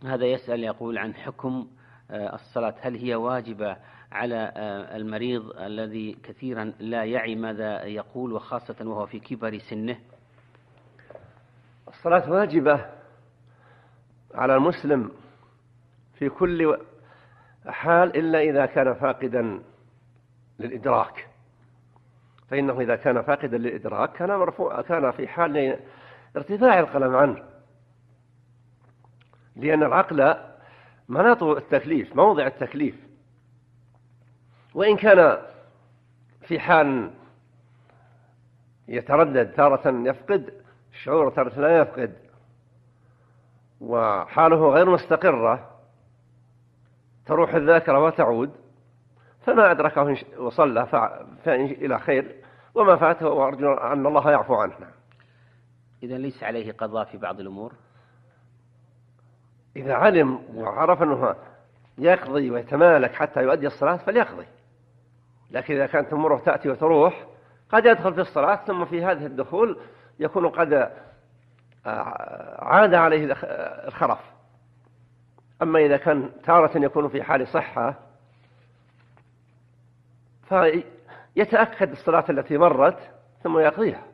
هذا يسأل يقول عن حكم الصلاة، هل هي واجبة على المريض الذي كثيرا لا يعي ماذا يقول وخاصة وهو في كبر سنه؟ الصلاة واجبة على المسلم في كل حال إلا إذا كان فاقدا للإدراك، فإنه إذا كان فاقدا للإدراك كان في حال ارتفاع القلم عنه، لأن العقل مناط التكليف، موضع التكليف، وإن كان في حال يتردد، تارة يفقد الشعور تارة لا يفقد، وحاله غير مستقرة، تروح الذاكرة وتعود، فما أدركه وصلى إلى خير، وما فاته وأرجو أن الله يعفو عنه. إذا ليس عليه قضاء في بعض الأمور؟ إذا علم وعرف أنه يقضي ويتمالك حتى يؤدي الصلاة فليقضي، لكن إذا كانت أموره تأتي وتروح قد يدخل في الصلاة، ثم في هذه الدخول يكون قد عاد عليه الخرف. أما إذا كان تارة يكون في حال صحة فيتأكد الصلاة التي مرت ثم يقضيها.